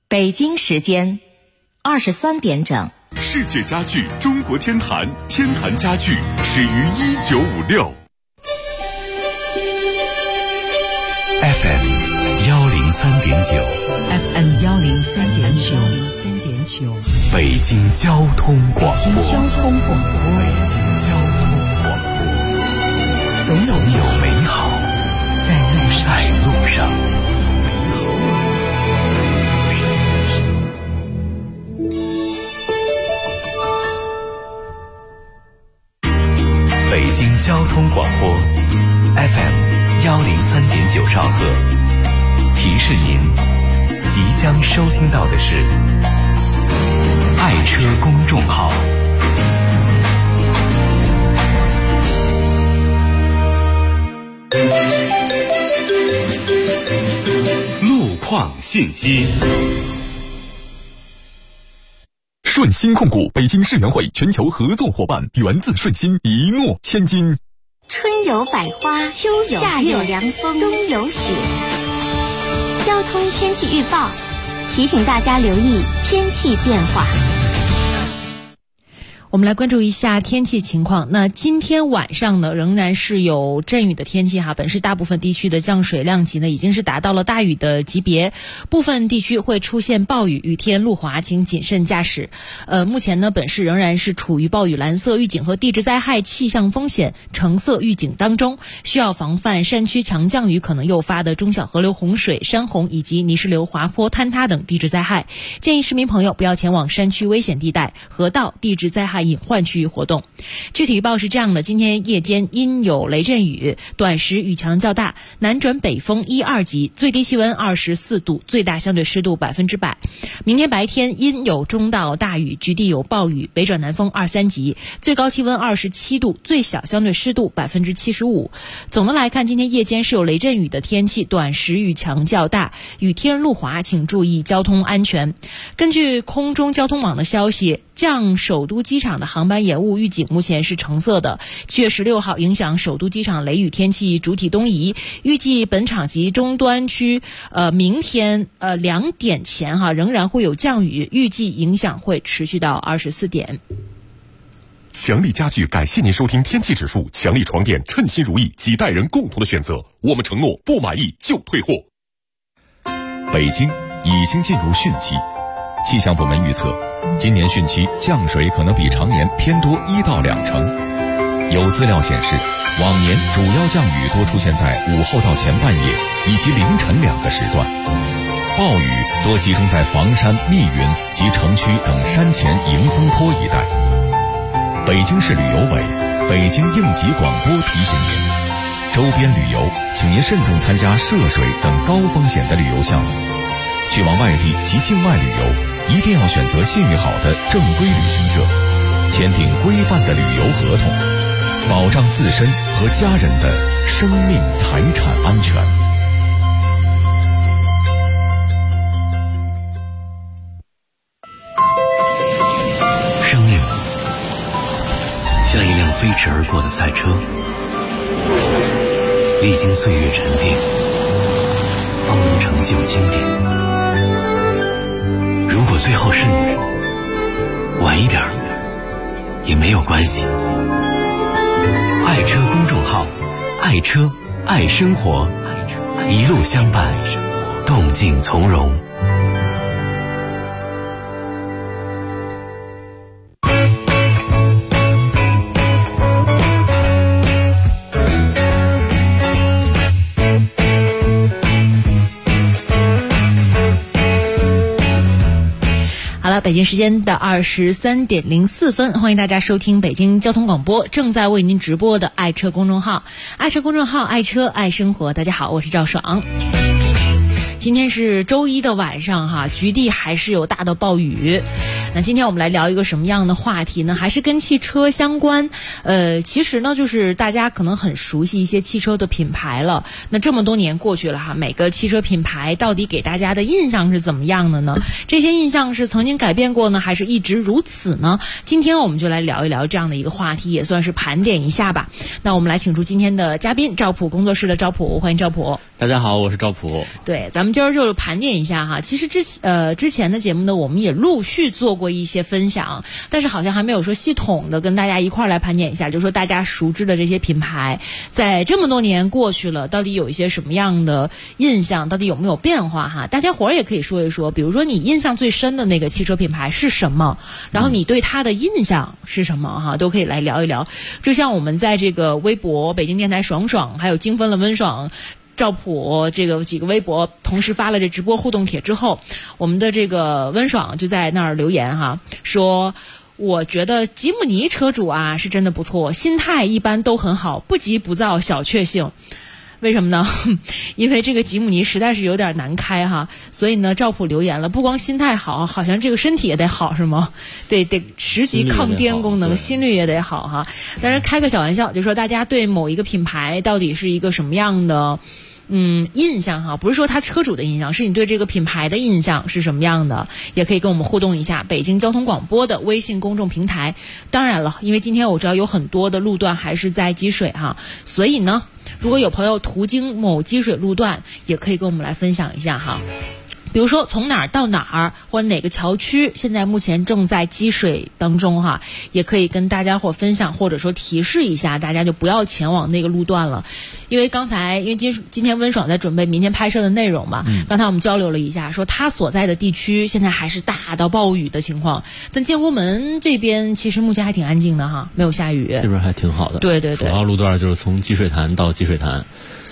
北京时间23点整。 世界家具中国天坛，天坛家具始于1956。FM 103.9 FM 103.9 北京交通广播。 北京交通广播， 总有美好在路上。北京交通广播 FM 103.9兆赫，提示您即将收听到的是爱车公众号。路况信息。顺鑫控股北京世园会全球合作伙伴，源自顺鑫，一诺千金。 春有百花，秋有夏有凉风，冬有雪。交通天气预报提醒大家留意天气变化。 我们来关注一下天气情况。那今天晚上呢，仍然是有阵雨的天气哈。本市大部分地区的降水量级呢，已经是达到了大雨的级别，部分地区会出现暴雨，雨天路滑，请谨慎驾驶。目前呢，本市仍然是处于暴雨蓝色预警和地质灾害气象风险橙色预警当中，需要防范山区强降雨可能诱发的中小河流洪水、山洪以及泥石流、滑坡、坍塌等地质灾害。建议市民朋友不要前往山区危险地带、河道、地质灾害隐患区域活动。具体预报是这样的：今天夜间阴有雷阵雨，短时雨强较大，南转北风1、2级，最低气温24度，最大相对湿度100%。明天白天阴有中到大雨，局地有暴雨，北转南风2、3级，最高气温27度，最小相对湿度75%。总的来看，今天夜间是有雷阵雨的天气，短时雨强较大，雨天路滑，请注意交通安全。根据空中交通网的消息，降首都机场的航班延误预警目前是橙色的。7月16号影响首都机场雷雨天气主体东移，预计本场及终端区明天2点前仍然会有降雨，预计影响会持续到24点。 强力家具感谢您收听天气指数，强力床垫称心如意，几代人共同的选择，我们承诺不满意就退货。 北京已经进入汛期，气象部门预测今年汛期降水可能比常年偏多1到2成。有资料显示，往年主要降雨多出现在午后到前半夜以及凌晨2个时段，暴雨多集中在房山、密云及城区等山前迎风坡一带。北京市旅游委、北京应急广播提醒您，周边旅游请您慎重参加涉水等高风险的旅游项目。去往外地及境外旅游，一定要选择信誉好的正规旅行社，签订规范的旅游合同，保障自身和家人的生命财产安全。 生命像一辆飞驰而过的赛车，历经岁月沉淀，方能成就经典。如果最后是你，晚一点也没有关系。爱车公众号，爱车爱生活，一路相伴，动静从容。 北京时间的23点04分，欢迎大家收听北京交通广播正在为您直播的爱车公众号，爱车公众号，爱车爱生活。大家好，我是赵爽。今天是周一的晚上局地还是有大的暴雨。那今天我们来聊一个什么样的话题呢？还是跟汽车相关。其实呢，就是大家可能很熟悉一些汽车的品牌了。那这么多年过去了每个汽车品牌到底给大家的印象是怎么样的呢？这些印象是曾经改变过呢，还是一直如此呢？今天我们就来聊一聊这样的一个话题，也算是盘点一下吧。那我们来请出今天的嘉宾，赵普工作室的赵普，欢迎赵普。 大家好，我是赵普。 对， 对，咱们今儿就盘点一下哈。其实之前的节目呢，我们也陆续做过一些分享，但是好像还没有说系统的跟大家一块儿来盘点一下，就是说大家熟知的这些品牌，在这么多年过去了，到底有一些什么样的印象，到底有没有变化哈？大家伙儿也可以说一说，比如说你印象最深的那个汽车品牌是什么，然后你对它的印象是什么哈，都可以来聊一聊。就像我们在这个微博北京电台爽爽，还有精分了温爽、赵普这个几个微博同时发了这直播互动帖之后，我们的这个温爽就在那儿留言哈，说我觉得吉姆尼车主啊是真的不错，心态一般都很好，不急不躁，小确幸。为什么呢？因为这个吉姆尼实在是有点难开哈，所以呢，赵普留言了，不光心态好，好像这个身体也得好是吗？得10级抗颠功能，心率也得好哈。当然开个小玩笑，就说大家对某一个品牌到底是一个什么样的印象哈，不是说他车主的印象，是你对这个品牌的印象是什么样的，也可以跟我们互动一下。北京交通广播的微信公众平台。当然了，因为今天我知道有很多的路段还是在积水哈，所以呢，如果有朋友途经某积水路段，也可以跟我们来分享一下哈。比如说从哪儿到哪儿，或者哪个桥区现在目前正在积水当中哈，也可以跟大家伙分享，或者说提示一下大家，就不要前往那个路段了。因为今天温爽在准备明天拍摄的内容嘛，刚才我们交流了一下，说他所在的地区现在还是大到暴雨的情况，但建国门这边其实目前还挺安静的哈，没有下雨， 这边还挺好的。 对对对， 主要路段就是从积水潭到积水潭。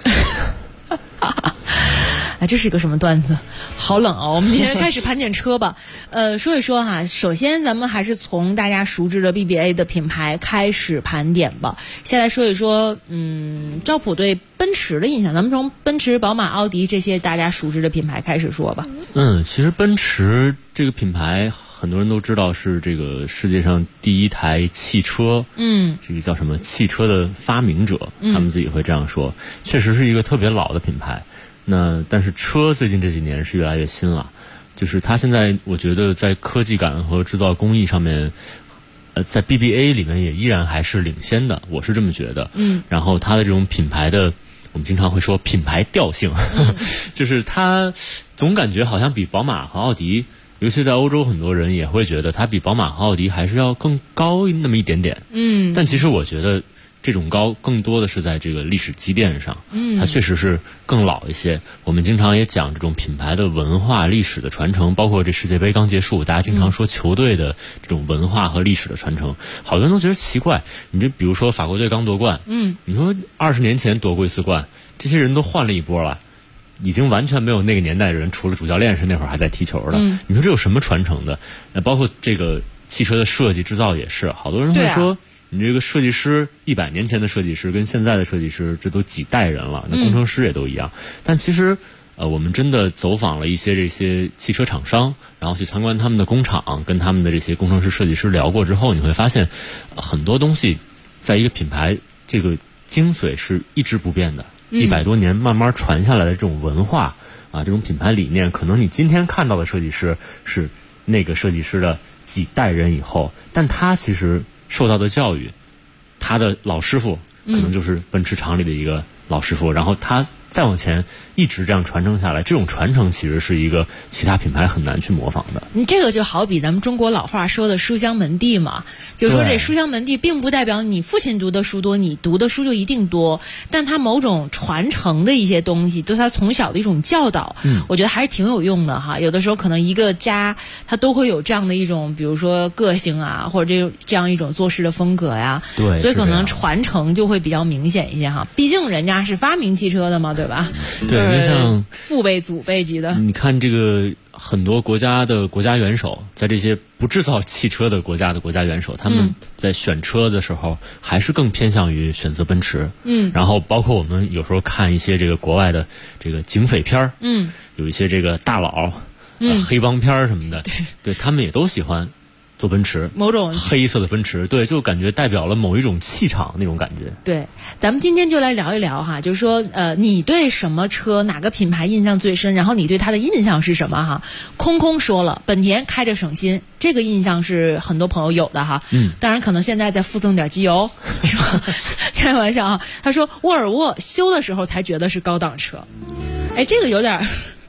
哎，这是一个什么段子？好冷哦！我们今天开始盘点车吧。说一说哈，首先咱们还是从大家熟知的 BBA 的品牌开始盘点吧。先来说一说，赵普对奔驰的印象，咱们从奔驰、宝马、奥迪这些大家熟知的品牌开始说吧。 其实奔驰这个品牌，很多人都知道是这个世界上第一台汽车，这个叫什么汽车的发明者，他们自己会这样说，确实是一个特别老的品牌。但是车最近这几年是越来越新了，就是它现在我觉得在科技感和制造工艺上面，在 BBA 里面也依然还是领先的，我是这么觉得。然后它的这种品牌的，我们经常会说品牌调性，就是它总感觉好像比宝马和奥迪，尤其在欧洲很多人也会觉得它比宝马和奥迪还是要更高那么一点点。但其实我觉得这种高更多的是在这个历史积淀上，它确实是更老一些。我们经常也讲这种品牌的文化历史的传承，包括这世界杯刚结束，大家经常说球队的这种文化和历史的传承，好多人都觉得奇怪。你这比如说法国队刚夺冠，你说20年前夺过一次冠，这些人都换了一波了，已经完全没有那个年代的人，除了主教练是那会儿还在踢球的。你说这有什么传承的？包括这个汽车的设计制造也是，好多人会说，你这个设计师100年前的设计师跟现在的设计师，这都几代人了，那工程师也都一样。但其实我们真的走访了一些这些汽车厂商，然后去参观他们的工厂，跟他们的这些工程师设计师聊过之后，你会发现很多东西在一个品牌这个精髓是一直不变的，100多年慢慢传下来的这种文化啊，这种品牌理念，可能你今天看到的设计师是那个设计师的几代人以后，但他其实受到的教育，他的老师傅可能就是奔驰厂里的一个老师傅，然后他再往前一直这样传承下来，这种传承其实是一个其他品牌很难去模仿的。 你这个就好比咱们中国老话说的书香门第嘛，就说这书香门第并不代表你父亲读的书多，你读的书就一定多，但他某种传承的一些东西，对他从小的一种教导，我觉得还是挺有用的哈。有的时候可能一个家他都会有这样的一种，比如说个性啊，或者这样一种做事的风格呀， 对， 所以可能传承就会比较明显一些哈。毕竟人家是发明汽车的嘛，对吧？ 对，就像父辈祖辈级的。 你看这个很多国家的国家元首，在这些不制造汽车的国家的国家元首，他们在选车的时候还是更偏向于选择奔驰。然后包括我们有时候看一些这个国外的这个警匪片儿，有一些这个大佬，黑帮片儿什么的，对他们也都喜欢坐奔驰， 某种黑色的奔驰，对，就感觉代表了某一种气场那种感觉。 对，咱们今天就来聊一聊哈，就是说你对什么车哪个品牌印象最深，然后你对它的印象是什么哈？空空说了，本田开着省心，这个印象是很多朋友有的哈。当然可能现在再附赠点机油，是吧？开玩笑哈。他说沃尔沃修的时候才觉得是高档车，哎，这个有点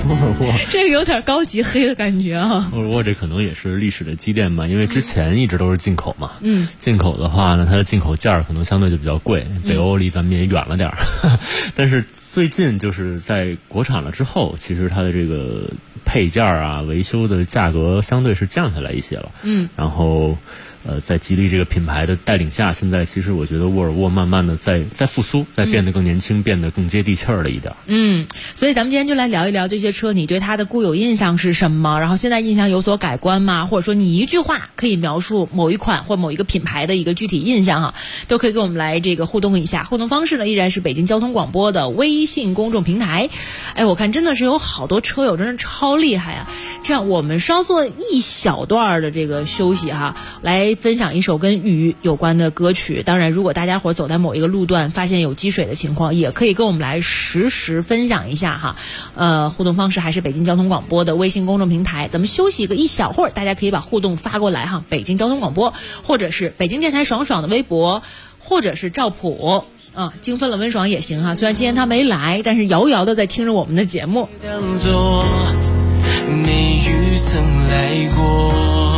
沃尔沃这个有点高级黑的感觉啊。 沃尔沃这可能也是历史的积淀吧，因为之前一直都是进口嘛。进口的话呢，它的进口价可能相对就比较贵，北欧离咱们也远了点儿。但是最近就是在国产了之后，其实它的这个配件啊、维修的价格相对是降下来一些了。然后在吉利这个品牌的带领下，现在其实我觉得沃尔沃慢慢的在复苏，在变得更年轻，变得更接地气儿了一点。 所以咱们今天就来聊一聊这些车，你对它的固有印象是什么？然后现在印象有所改观吗？或者说你一句话可以描述某一款或某一个品牌的一个具体印象哈，都可以跟我们来这个互动一下。互动方式呢，依然是北京交通广播的微信公众平台。我看真的是有好多车友，真是超厉害啊！这样我们稍作一小段的这个休息哈，来分享一首跟雨有关的歌曲。当然如果大家伙走在某一个路段发现有积水的情况，也可以跟我们来实时分享一下哈。互动方式还是北京交通广播的微信公众平台。咱们休息个一小会儿，大家可以把互动发过来哈，北京交通广播或者是北京电台爽爽的微博，或者是赵普精分了温爽也行哈。虽然今天他没来，但是遥遥的在听着我们的节目。 当作没雨曾来过，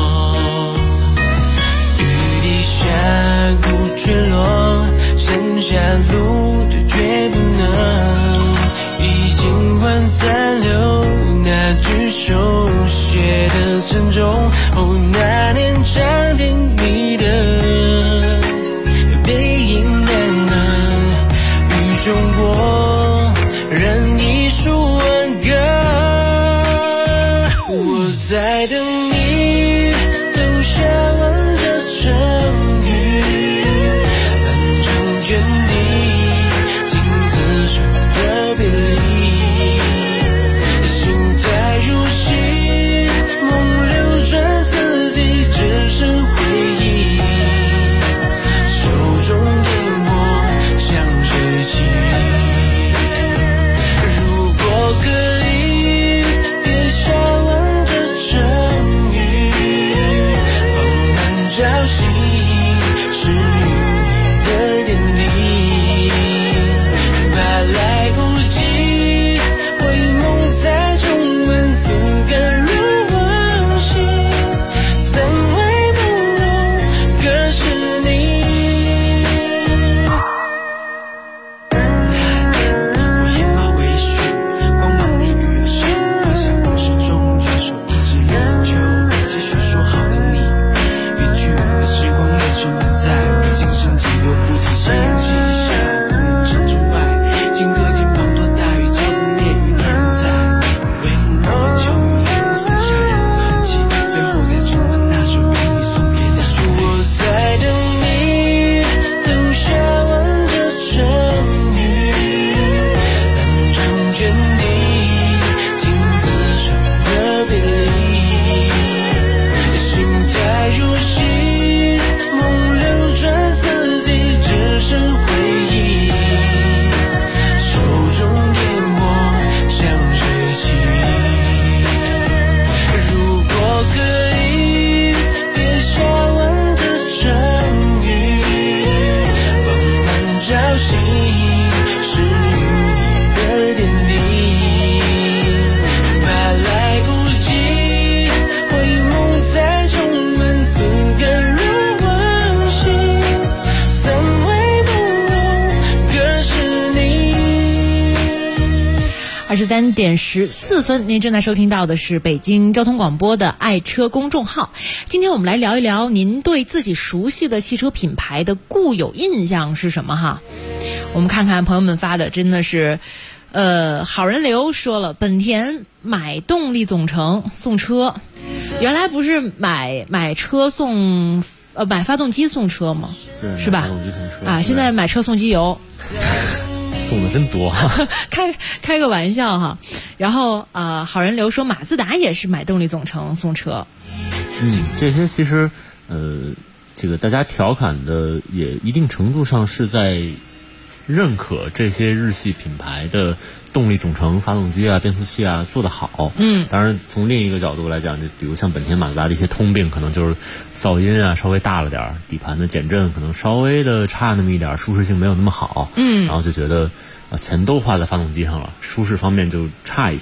下不坠落，剩下路的绝不能，已经换残留那句手写的沉重。那年长亭你的背影难能，雨中过任一束挽歌。我在等你都下完这城， 23:14，您正在收听到的是北京交通广播的爱车公众号。今天我们来聊一聊您对自己熟悉的汽车品牌的固有印象是什么哈？我们看看朋友们发的，真的是好人刘说了，本田买动力总成送车，原来不是买车送买发动机送车吗？ 对， 是吧？ 发动机送车啊，现在买车送机油。 送的真多， 开个玩笑哈。然后好人刘说马自达也是买动力总成送车。 这些其实这个大家调侃的也一定程度上是在认可这些日系品牌的动力总成、发动机啊、变速器啊做得好。当然从另一个角度来讲，就比如像本田、马自达的一些通病，可能就是噪音啊稍微大了点，底盘的减震可能稍微的差那么一点，舒适性没有那么好。然后就觉得钱都花在发动机上了，舒适方面就差一些。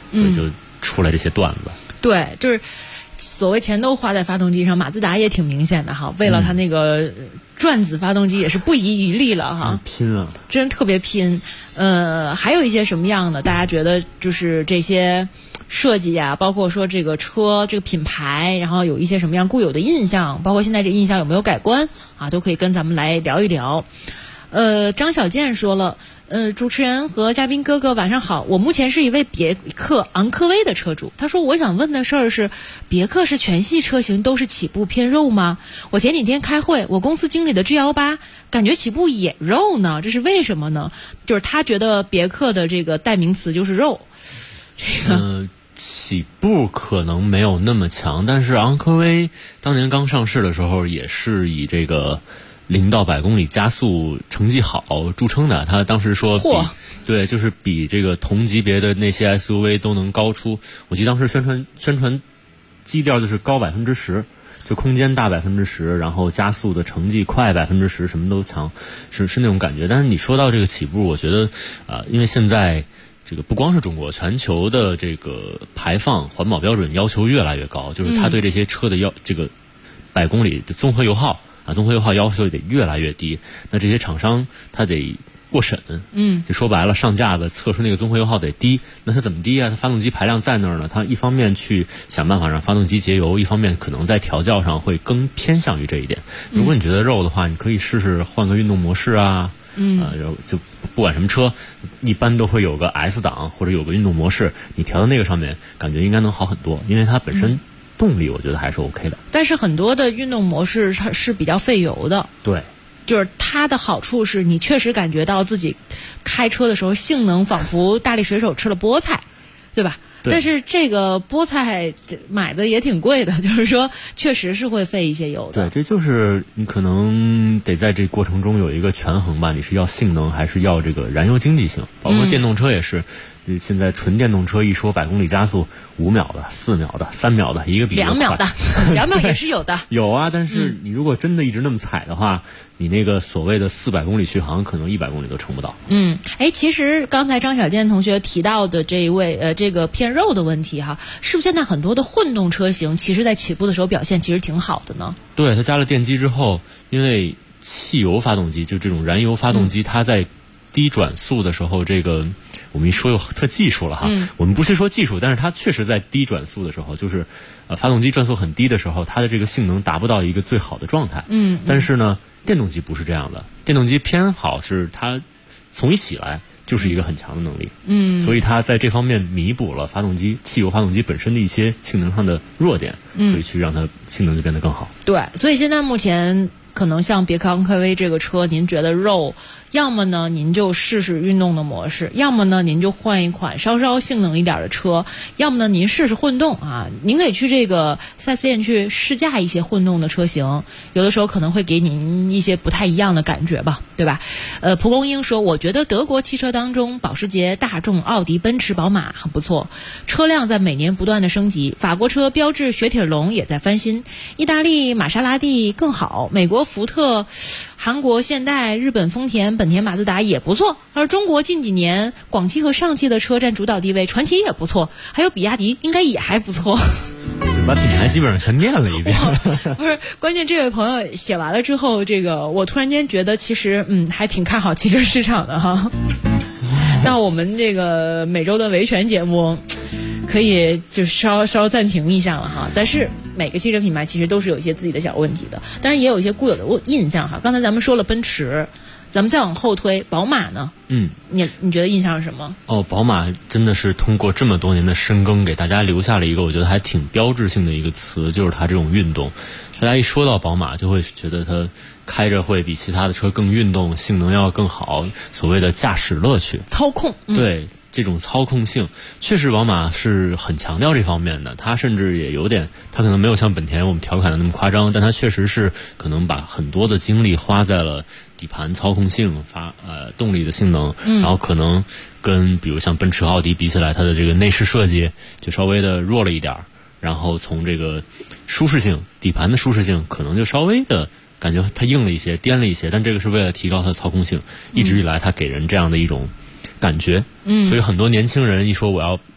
所以就出来这些段子。 对，就是所谓钱都花在发动机上，马自达也挺明显的哈，为了它那个转子发动机也是不遗余力了哈， 拼啊， 真特别拼。还有一些什么样的，大家觉得就是这些设计啊，包括说这个车这个品牌，然后有一些什么样固有的印象，包括现在这印象有没有改观啊，都可以跟咱们来聊一聊。张小健说了，主持人和嘉宾哥哥晚上好，我目前是一位别克昂科威的车主。他说我想问的事儿是，别克是全系车型都是起步偏肉吗？我前几天开会，我公司经理的 G18 感觉起步也肉呢，这是为什么呢？就是他觉得别克的这个代名词就是肉。这个起步可能没有那么强，但是昂科威当年刚上市的时候也是以这个0到100公里加速成绩好著称的。他当时说对，就是比这个同级别的那些 SUV 都能高出，我记得当时宣传基调就是高10%，就空间大10%，然后加速的成绩快10%，什么都强，是那种感觉。但是你说到这个起步，我觉得因为现在这个不光是中国，全球的这个排放环保标准要求越来越高，就是他对这些车的这个100公里的综合油耗要求得越来越低。那这些厂商他得过审，就说白了，上架的测出那个综合油耗得低。那它怎么低啊？它发动机排量在那儿呢，它一方面去想办法让发动机节油，一方面可能在调教上会更偏向于这一点。如果你觉得肉的话，你可以试试换个运动模式啊。就不管什么车，一般都会有个 S 档或者有个运动模式，你调到那个上面，感觉应该能好很多，因为它本身动力我觉得还是 OK 的。 但是很多的运动模式它是比较费油的。 对， 就是它的好处是你确实感觉到自己开车的时候性能仿佛大力水手吃了菠菜，对吧？但是这个菠菜买的也挺贵的，就是说确实是会费一些油的。 对，这就是你可能得在这过程中有一个权衡吧，你是要性能还是要这个燃油经济性，包括电动车也是。现在纯电动车一说100公里加速5秒的、4秒的、3秒的，一个比一个快。 2秒的，2秒也是有的。 有啊，但是你如果真的一直那么踩的话，你那个所谓的400公里续航，可能100公里都撑不到。 其实刚才张小健同学提到的这一位这个偏肉的问题哈，是不是现在很多的混动车型，其实在起步的时候表现其实挺好的呢？对， 它加了电机之后，因为汽油发动机就这种燃油发动机，它在低转速的时候，这个我们一说又特技术了哈。我们不是说技术，但是它确实在低转速的时候，就是发动机转速很低的时候，它的这个性能达不到一个最好的状态。但是呢，电动机不是这样的，电动机偏好是它从一起来就是一个很强的能力。所以它在这方面弥补了汽油发动机本身的一些性能上的弱点，所以去让它性能就变得更好。 对，所以现在目前可能像别克昂科威这个车，您觉得肉，要么呢您就试试运动的模式，要么呢您就换一款稍稍性能一点的车，要么呢您试试混动啊。您可以去这个4S店去试驾一些混动的车型，有的时候可能会给您一些不太一样的感觉吧，对吧？蒲公英说，我觉得德国汽车当中，保时捷、大众、奥迪、奔驰、宝马很不错，车辆在每年不断的升级。法国车标致、雪铁龙也在翻新，意大利玛莎拉蒂更好，美国福特、韩国现代、日本丰田、本田、马自达也不错。而中国近几年广汽和上汽的车占主导地位，传祺也不错，还有比亚迪应该也还不错。 把品牌基本上全念了一遍。 不是，关键这位朋友写完了之后，这个我突然间觉得其实还挺看好汽车市场的哈。那我们这个每周的维权节目可以就稍暂停一下了哈。但是每个汽车品牌其实都是有一些自己的小问题的，当然也有一些固有的印象哈。刚才咱们说了奔驰，咱们再往后推，宝马呢？你觉得印象是什么？ 宝马真的是通过这么多年的深耕，给大家留下了一个我觉得还挺标志性的一个词，就是它这种运动。大家一说到宝马，就会觉得它开着会比其他的车更运动，性能要更好，所谓的驾驶乐趣、 操控。 对。这种操控性确实宝马是很强调这方面的，它甚至也有点，它可能没有像本田我们调侃的那么夸张，但它确实是可能把很多的精力花在了底盘操控性、动力的性能，然后可能跟比如像奔驰、奥迪比起来，它的这个内饰设计就稍微的弱了一点，然后从这个舒适性、底盘的舒适性可能就稍微的感觉它硬了一些、颠了一些，但这个是为了提高它的操控性，一直以来它给人这样的一种感觉。所以很多年轻人一说我要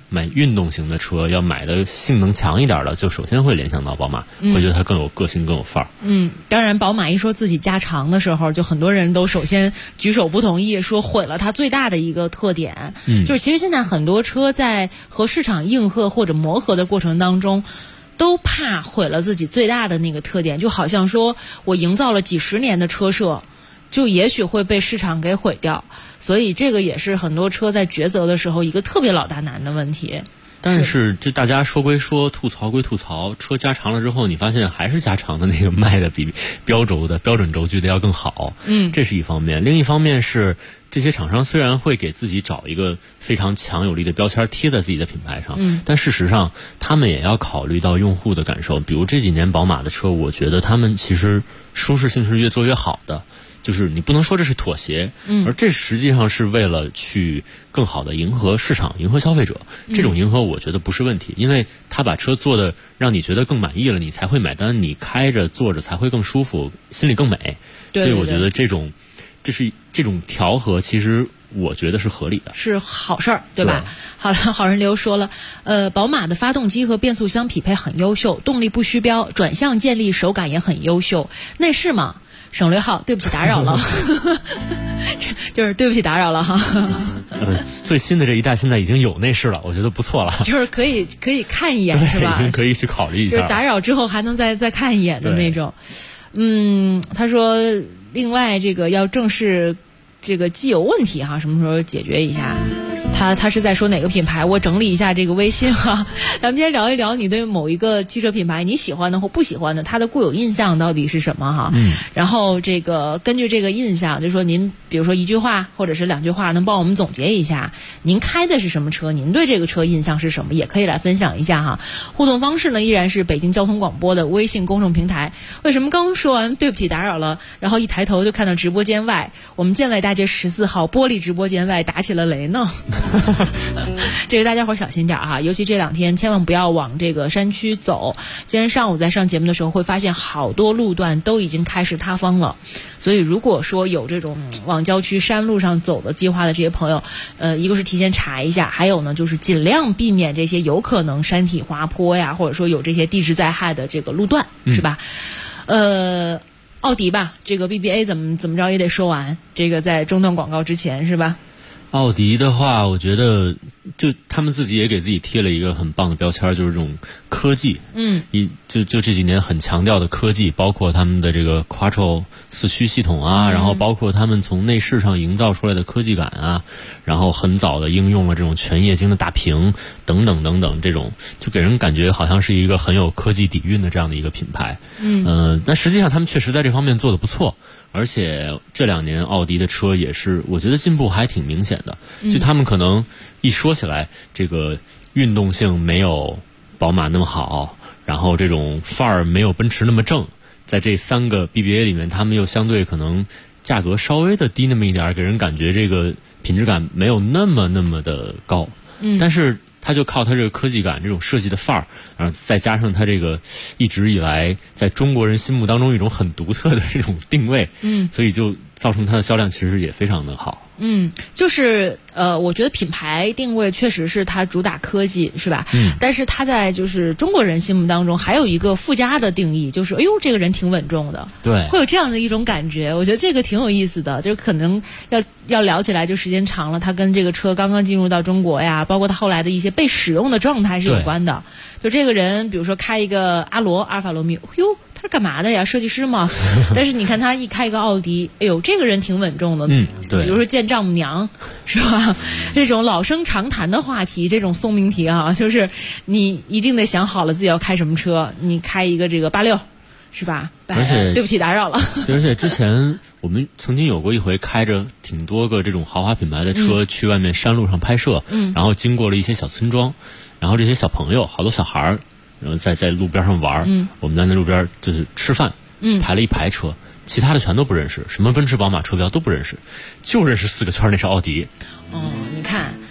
买运动型的车，要买的性能强一点的，就首先会联想到宝马，会觉得它更有个性，更有范儿。 当然，宝马一说自己加长的时候，就很多人都首先举手不同意，说毁了它最大的一个特点。就是其实现在很多车在和市场应和或者磨合的过程当中，都怕毁了自己最大的那个特点，就好像说我营造了几十年的车设，就也许会被市场给毁掉。所以这个也是很多车在抉择的时候一个特别老大难的问题。 但是这大家说归说，吐槽归吐槽，车加长了之后，你发现还是加长的那个卖的比标准轴距的要更好。这是一方面。另一方面是这些厂商虽然会给自己找一个非常强有力的标签贴在自己的品牌上，但事实上他们也要考虑到用户的感受。比如这几年宝马的车，我觉得他们其实舒适性是越做越好的。就是你不能说这是妥协，而这实际上是为了去更好的迎合市场、迎合消费者。这种迎合我觉得不是问题，因为他把车做的让你觉得更满意了，你才会买单，你开着坐着才会更舒服，心里更美。 对， 所以我觉得这种调和，其实我觉得是合理的， 是好事儿，对吧？好了，好人流说了，宝马的发动机和变速箱匹配很优秀，动力不虚标，转向建立手感也很优秀，内饰嘛。省略号，对不起打扰了，就是对不起打扰了哈。 最新的这一代现在已经有内饰了，我觉得不错了。 就是可以看一眼，是吧？ 已经可以去考虑一下。 就是打扰之后还能再看一眼的那种。他说，另外这个要正视这个机油问题哈，什么时候解决一下？他是在说哪个品牌？我整理一下这个微信哈。咱们今天聊一聊你对某一个汽车品牌你喜欢的或不喜欢的，它的固有印象到底是什么哈？然后这个根据这个印象，就说您比如说一句话或者是2句话，能帮我们总结一下您开的是什么车，您对这个车印象是什么，也可以来分享一下哈。互动方式呢依然是北京交通广播的微信公众平台。为什么刚说完对不起打扰了，然后一抬头就看到直播间外，我们建外大街14号玻璃直播间外打起了雷呢？这个大家伙小心点哈，尤其这2天千万不要往这个山区走。今天上午在上节目的时候会发现好多路段都已经开始塌方了，所以如果说有这种往郊区山路上走的计划的这些朋友，一个是提前查一下，还有呢就是尽量避免这些有可能山体滑坡呀，或者说有这些地质灾害的这个路段，是吧？奥迪吧，这个 BBA 怎么着也得说完，这个在中断广告之前是吧？ 奥迪的话，我觉得就他们自己也给自己贴了一个很棒的标签，就是这种科技。就这几年很强调的科技，包括他们的这个 Quattro 4驱系统啊，然后包括他们从内饰上营造出来的科技感啊，然后很早的应用了这种全液晶的大屏等等等等，这种就给人感觉好像是一个很有科技底蕴的这样的一个品牌。但实际上他们确实在这方面做得不错。而且这2年奥迪的车也是我觉得进步还挺明显的，就他们可能一说起来这个运动性没有宝马那么好，然后这种范儿没有奔驰那么正，在这3个 BBA 里面他们又相对可能价格稍微的低那么一点，给人感觉这个品质感没有那么的高。但是他就靠他这个科技感，这种设计的范儿，然后再加上他这个一直以来在中国人心目当中一种很独特的这种定位，所以就造成它的销量其实也非常的好。 就是我觉得品牌定位确实是它主打科技，是吧？但是它在就是中国人心目当中还有一个附加的定义，就是哎呦这个人挺稳重的， 对， 会有这样的一种感觉。我觉得这个挺有意思的，就可能要聊起来就时间长了，它跟这个车刚刚进入到中国呀，包括它后来的一些被使用的状态是有关的。就这个人比如说开一个阿尔法罗密欧，哟他是干嘛的呀？设计师嘛。但是你看他一开一个奥迪，哎呦，这个人挺稳重的。 对。 比如说见丈母娘，是吧？这种老生常谈的话题，这种送命题啊，就是你一定得想好了自己要开什么车。你开一个这个86，是吧？ 而且对不起打扰了。 而且之前我们曾经有过一回开着挺多个这种豪华品牌的车去外面山路上拍摄，然后经过了一些小村庄，然后这些小朋友，好多小孩儿。然后在路边上玩，我们在那路边就是吃饭，排了一排车，其他的全都不认识，什么奔驰宝马车标都不认识，就认识4个圈那是奥迪。 你看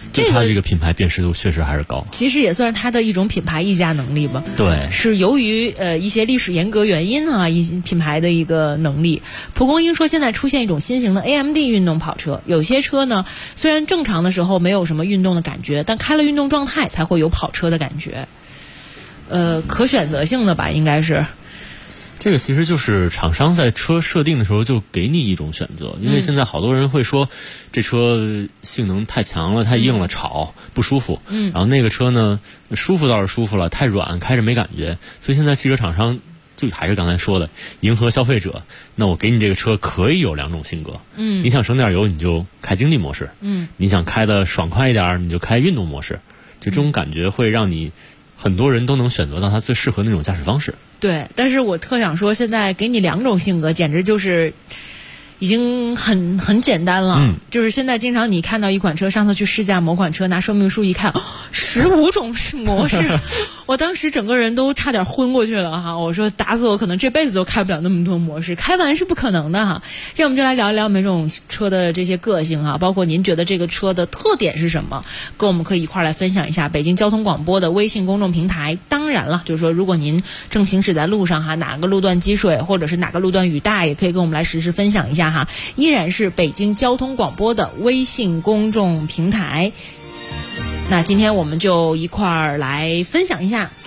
它这个品牌辨识度确实还是高， 其实也算是它的一种品牌溢价能力吧。 对， 是由于一些历史严格原因啊，品牌的一个能力。蒲公英说，现在出现一种新型的 AMD 运动跑车，有些车呢虽然正常的时候没有什么运动的感觉，但开了运动状态才会有跑车的感觉。可选择性的吧，应该是。 这个其实就是厂商在车设定的时候就给你一种选择，因为现在好多人会说这车性能太强了，太硬了，吵不舒服。然后那个车呢舒服倒是舒服了，太软开着没感觉。所以现在汽车厂商就还是刚才说的迎合消费者，那我给你这个车可以有2种性格。你想省点油你就开经济模式，你想开的爽快一点你就开运动模式，就这种感觉会让你很多人都能选择到它最适合那种驾驶方式。 对，但是我特想说，现在给你2种性格，简直就是已经很简单了。就是现在经常你看到一款车，上次去试驾某款车，拿说明书一看，15种模式，我当时整个人都差点昏过去了哈！我说打死我可能这辈子都开不了那么多模式，开完是不可能的哈。现在我们就来聊一聊每种车的这些个性哈，包括您觉得这个车的特点是什么，跟我们可以一块来分享一下。北京交通广播的微信公众平台，当然了，就是说如果您正行驶在路上哈，哪个路段积水或者是哪个路段雨大，也可以跟我们来实时分享一下哈。依然是北京交通广播的微信公众平台。那今天我们就一块儿来分享一下。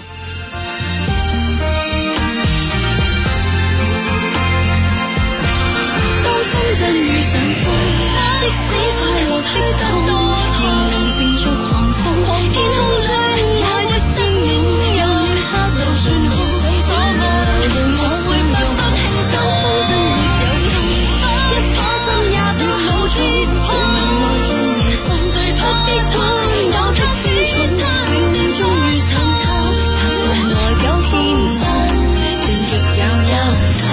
當風箏遇上風，即使快樂的痛，仍能乘著狂風，天空裏也的燈影，有雨下就算好，所愛對我會不分輕重，風箏沒有用，一顆心也不老去，全能來做如風，誰不必管有給天重，永遠終於參透，殘酷內疚天分，定極有憂痛。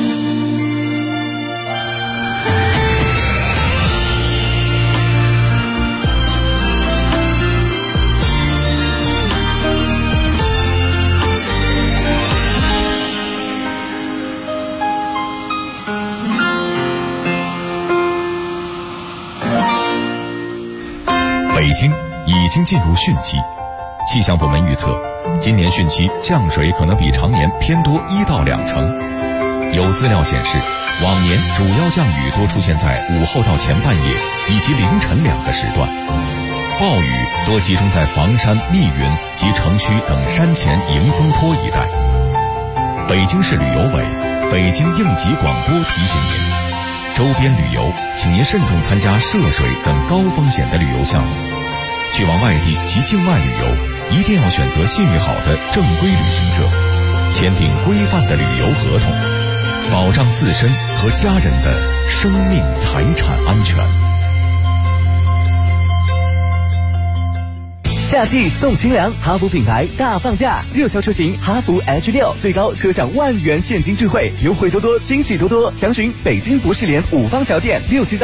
北京已经进入汛期，气象部门预测，今年汛期降水可能比常年偏多1到2成。有资料显示，往年主要降雨多出现在午后到前半夜以及凌晨2个时段，暴雨多集中在房山、密云及城区等山前迎风坡一带。北京市旅游委、北京应急广播提醒您，周边旅游请您慎重参加涉水等高风险的旅游项目。去往外地及境外旅游，一定要选择信誉好的正规旅行社，签订规范的旅游合同，保障自身和家人的生命财产安全。 夏季送清凉，哈弗品牌大放价，热销车型哈弗 H6 最高可享10000元现金钜惠，优惠多多，惊喜多多。详询北京博士联5方桥店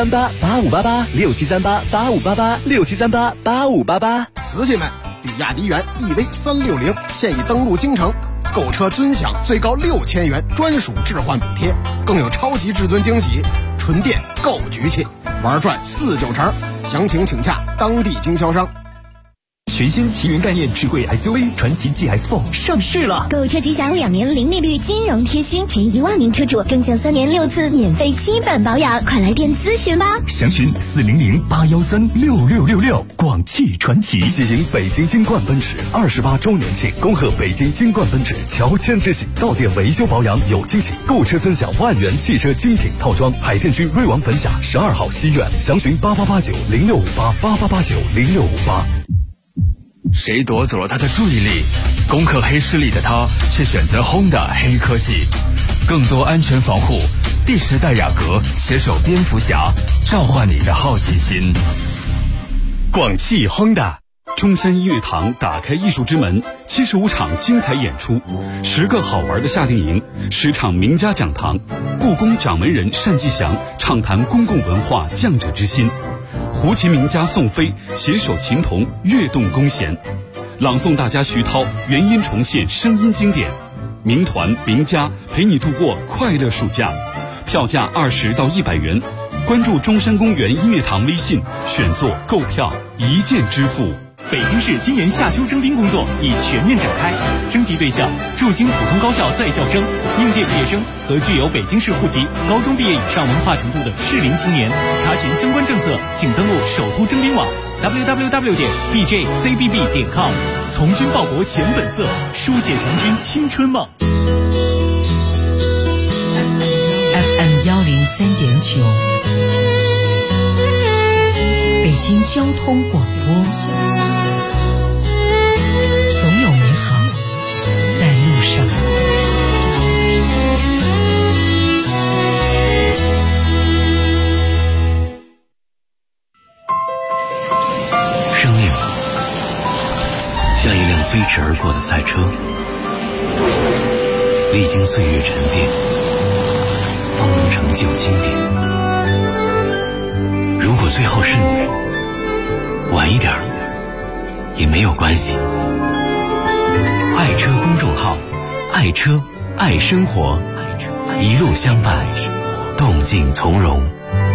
673885886738858867388588。 瓷器们，比亚迪元 EV360现已登陆京城，购车尊享最高6000元专属置换补贴，更有超级至尊惊喜，纯电购局气，玩转4-9成。详情请洽当地经销商。 全新奇云概念智慧 SUV 传祺 GS4 上市了， 购车即享2年零利率金融贴心，前1万名车主更享3年6次免费基本保养，快来电咨询吧。 详询400-813-6666。广汽传祺喜迎北京金冠奔驰28周年庆，恭贺北京金冠奔驰乔迁之喜，到店维修保养有惊喜，购车尊享10000元汽车精品套装。海淀区瑞王汾峡12号西苑，详询8889-06588889-0658。 谁夺走了他的注意力？攻克黑势力的他却选择 Honda 黑科技，更多安全防护。第10代雅阁携手蝙蝠侠，召唤你的好奇心。 广汽 Honda。中山音乐堂打开艺术之门，75场精彩演出，10个好玩的夏令营，10场名家讲堂，故宫掌门人单霁翔畅谈公共文化匠者之心，胡琴名家宋飞携手琴童跃动弓弦，朗诵大家徐涛原音重现声音经典，名团名家陪你度过快乐暑假，票价20到100元， 关注中山公园音乐堂微信，选做购票一键支付。 北京市今年夏秋征兵工作已全面展开，征集对象驻京普通高校在校生、应届毕业生和具有北京市户籍、高中毕业以上文化程度的适龄青年。查询相关政策，请登录首都征兵网 www.bjzbb.com。从军报国显本色，书写强军青春梦。 FM 103.9，北京交通广播，总有美好在路上。 生命像一辆飞驰而过的赛车，历经岁月沉淀，方能成就经典。如果最后是你，晚一点也没有关系。爱车公众号，爱车爱生活，一路相伴，动静从容。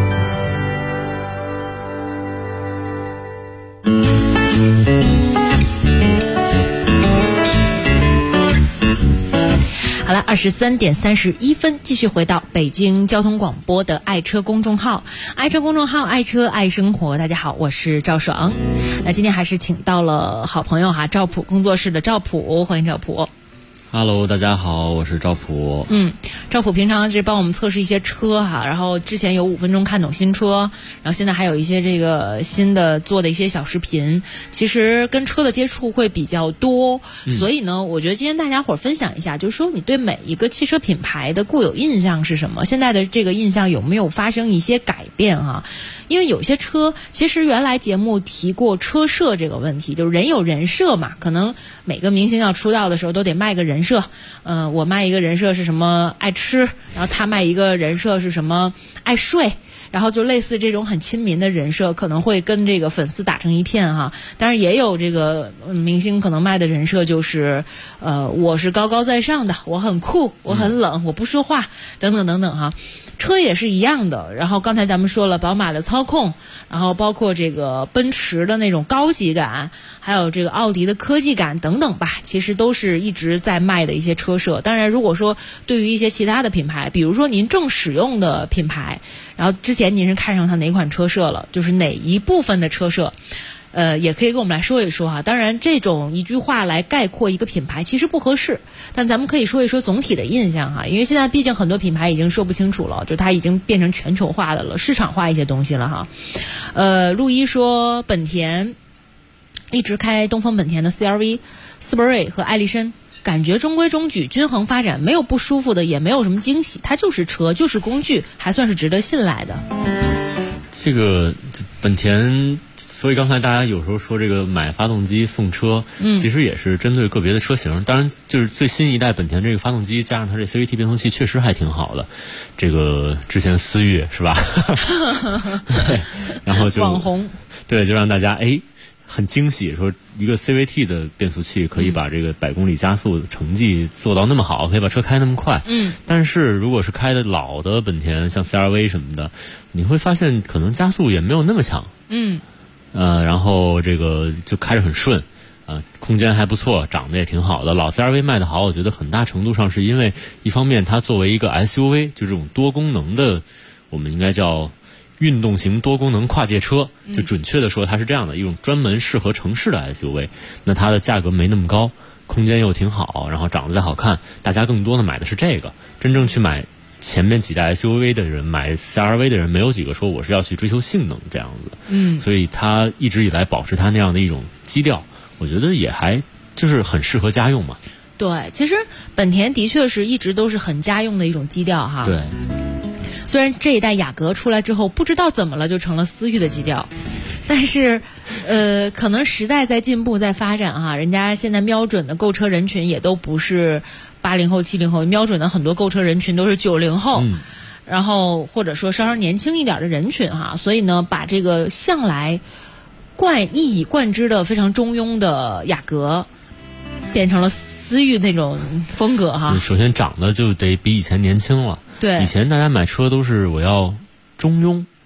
好了，23点31分，继续回到北京交通广播的爱车公众号，爱车公众号，爱车爱生活。大家好，我是赵爽。那今天还是请到了好朋友赵普工作室的赵普，欢迎赵普。 Hello， 大家好，我是赵普。 赵普平常是帮我们测试一些车然后之前有5分钟看懂新车，然后现在还有一些这个新的做的一些小视频，其实跟车的接触会比较多，所以呢，我觉得今天大家伙分享一下，就是说你对每一个汽车品牌的固有印象是什么？现在的这个印象有没有发生一些改变因为有些车，其实原来节目提过车设这个问题，就是人有人设嘛，可能每个明星要出道的时候都得卖个人设，我卖一个人设是什么爱吃，然后他卖一个人设是什么爱睡，然后就类似这种很亲民的人设，可能会跟这个粉丝打成一片当然也有这个明星可能卖的人设就是我是高高在上的，我很酷，我很冷，我不说话，等等等等车也是一样的，然后刚才咱们说了宝马的操控，然后包括这个奔驰的那种高级感，还有这个奥迪的科技感等等吧，其实都是一直在卖的一些车设。当然如果说对于一些其他的品牌，比如说您正使用的品牌，然后之前您是看上它哪款车设了，就是哪一部分的车设，也可以跟我们来说一说当然这种一句话来概括一个品牌其实不合适，但咱们可以说一说总体的印象因为现在毕竟很多品牌已经说不清楚了，就它已经变成全球化的了，市场化一些东西了陆一说本田一直开东风本田的 CR-V、斯铂瑞和艾力绅，感觉中规中矩，均衡发展，没有不舒服的，也没有什么惊喜，它就是车，就是工具，还算是值得信赖的。 这个本田，所以刚才大家有时候说这个买发动机送车，其实也是针对个别的车型。当然，就是最新一代本田这个发动机加上它这 CVT 变速器，确实还挺好的。这个之前思域是吧？然后就网红， 对，就让大家很惊喜，说一个 CVT 的变速器可以把这个100公里加速的成绩做到那么好，可以把车开那么快。但是如果是开的老的本田，像 CR-V 什么的，你会发现可能加速也没有那么强。然后这个就开着很顺，空间还不错，长得也挺好的。老 CR-V 卖得好，我觉得很大程度上是因为一方面它作为一个 SUV， 就这种多功能的，我们应该叫运动型多功能跨界车，就准确的说它是这样的一种专门适合城市的 SUV。那它的价格没那么高，空间又挺好，然后长得再好看，大家更多的买的是这个。真正去买前面几代 SUV 的人，买 CR-V 的人，没有几个说我是要去追求性能这样子。所以它一直以来保持它那样的一种基调，我觉得也还就是很适合家用嘛。 对，其实本田的确是一直都是很家用的一种基调对。 虽然这一代雅阁出来之后，不知道怎么了就成了思域的基调，但是可能时代在进步在发展人家现在瞄准的购车人群也都不是80后70后，瞄准的很多购车人群都是90后，然后或者说稍稍年轻一点的人群所以呢，把这个向来一以贯之的非常中庸的雅阁变成了思域那种风格首先长得就得比以前年轻了。 对， 以前大家买车都是我要中庸，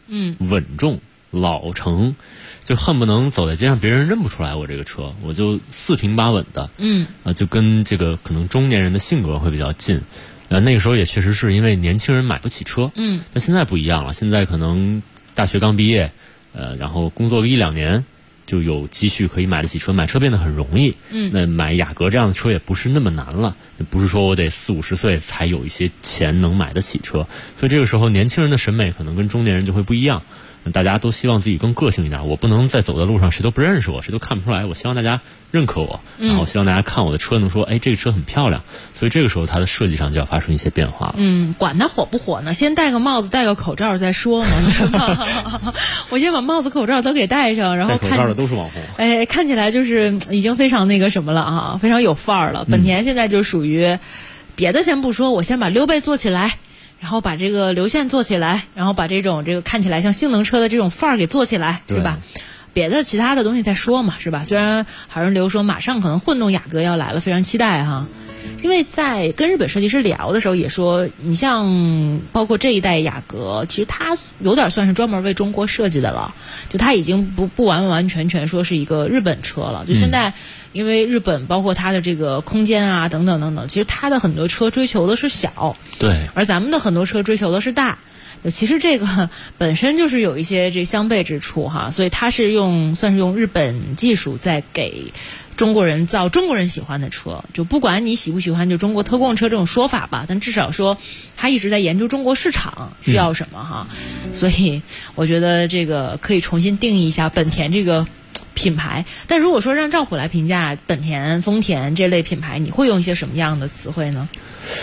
稳重老成，就恨不能走在街上别人认不出来我这个车，我就四平八稳的，就跟这个可能中年人的性格会比较近。那个时候也确实是因为年轻人买不起车，但现在不一样了，现在可能大学刚毕业，然后工作个1-2年就有积蓄可以买得起车，买车变得很容易。那买雅阁这样的车也不是那么难了，不是说我得40-50岁才有一些钱能买得起车，所以这个时候年轻人的审美可能跟中年人就会不一样。大家都希望自己更个性一点，我不能再走在路上谁都不认识我，谁都看不出来，我希望大家认可我，然后希望大家看我的车能说，哎，这个车很漂亮，所以这个时候它的设计上就要发生一些变化了。 管它火不火呢，先戴个帽子戴个口罩再说嘛，对吧？我先把帽子口罩都给戴上，然后戴口罩的都是网红， 看起来就是已经非常那个什么了啊，非常有范儿了。本田现在就属于别的先不说，我先把溜背做起来，然后把这个流线做起来，然后把这个看起来像性能车的这种范儿给做起来，是吧？别的其他的东西再说嘛，是吧？虽然好人流说马上可能混动雅阁要来了，非常期待哈。因为在跟日本设计师聊的时候也说，你像包括这一代雅阁，其实它有点算是专门为中国设计的了，就它已经不完完全全说是一个日本车了。就现在因为日本包括它的这个空间啊等等等等，其实它的很多车追求的是小， 对， 而咱们的很多车追求的是大。其实这个本身就是有一些这相悖之处哈，所以它是算是用日本技术在给中国人造中国人喜欢的车，就不管你喜不喜欢就中国特供车这种说法吧，但至少说他一直在研究中国市场需要什么哈，所以我觉得这个可以重新定义一下本田这个品牌。但如果说让赵普来评价本田、丰田这类品牌，你会用一些什么样的词汇呢？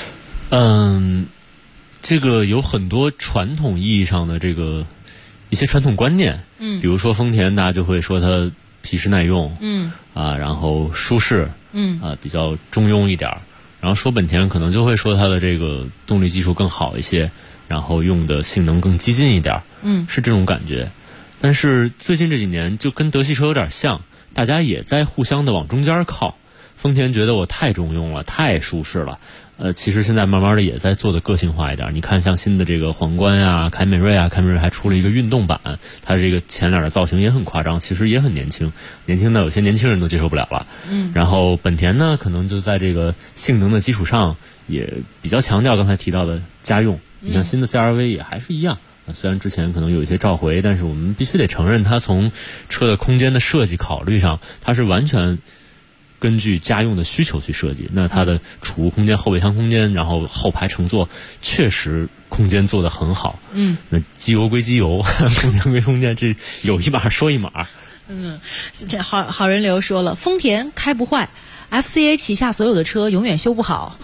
这个有很多传统意义上的这个一些传统观念，比如说丰田，大家就会说它皮实耐用，然后舒适，比较中庸一点，然后说本田可能就会说它的这个动力技术更好一些，然后用的性能更激进一点，是这种感觉。但是最近这几年就跟德系车有点像，大家也在互相的往中间靠。丰田觉得我太中庸了，太舒适了。其实现在慢慢的也在做的个性化一点。你看像新的这个皇冠啊、凯美瑞啊，凯美瑞还出了一个运动版，它这个前脸的造型也很夸张，其实也很年轻，年轻的有些年轻人都接受不了了。然后本田呢，可能就在这个性能的基础上也比较强调刚才提到的家用。你像新的 CR-V 也还是一样。虽然之前可能有一些召回，但是我们必须得承认，它从车的空间的设计考虑上，它是完全根据家用的需求去设计。那它的储物空间、后备箱空间，然后后排乘坐确实空间做得很好。那机油归机油，空间归空间，这有一码说一码。 好人流说了，丰田开不坏， FCA 旗下所有的车永远修不好。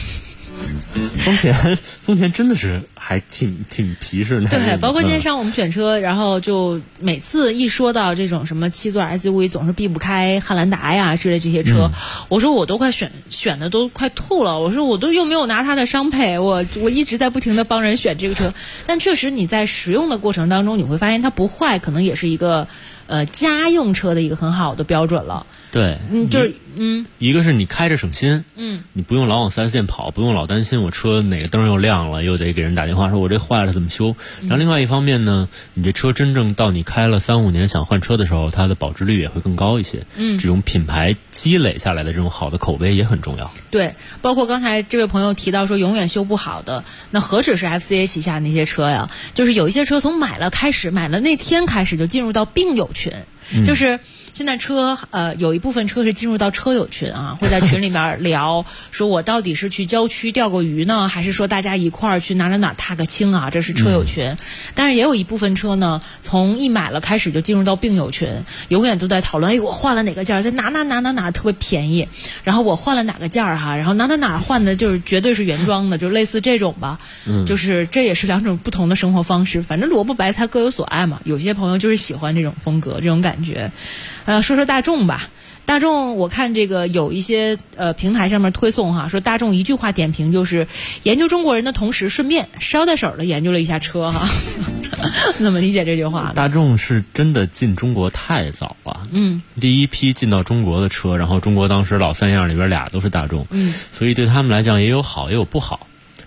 丰田真的是还挺皮实的。 对，包括今天上午我们选车，然后就每次一说到这种什么7座 SUV， 总是避不开汉兰达呀之类这些车。我说我都快选的都快吐了。我说我都又没有拿它的商配，我一直在不停的帮人选这个车，但确实你在使用的过程当中，你会发现它不坏，可能也是一个家用车的一个很好的标准了。 对，一个是你开着省心，你不用老往 4S 店跑，不用老担心我车哪个灯又亮了，又得给人打电话说我这坏了怎么修。然后另外一方面呢，你这车真正到你开了3-5年想换车的时候，它的保值率也会更高一些。这种品牌积累下来的这种好的口碑也很重要。 对，包括刚才这位朋友提到说永远修不好的，那何止是 FCA 旗下那些车呀？就是有一些车从买了那天开始就进入到病友群，就是现在车有一部分车是进入到车友群啊，会在群里面聊说我到底是去郊区钓个鱼呢，还是说大家一块儿去哪踏个青啊，这是车友群。但是也有一部分车呢，从一买了开始就进入到病友群，永远都在讨论，我换了哪个件儿，在哪特别便宜，然后我换了哪个件儿哈，然后哪换的就是绝对是原装的，就类似这种吧。就是这也是两种不同的生活方式，反正萝卜白菜各有所爱嘛。有些朋友就是喜欢这种风格，这种感觉。说说大众吧，大众我看这个有一些平台上面推送哈，说大众一句话点评就是研究中国人的同时，顺便捎带手的研究了一下车哈。怎么理解这句话？ 大众是真的进中国太早了，第一批进到中国的车，然后中国当时老3样里边俩都是大众，所以对他们来讲也有好也有不好。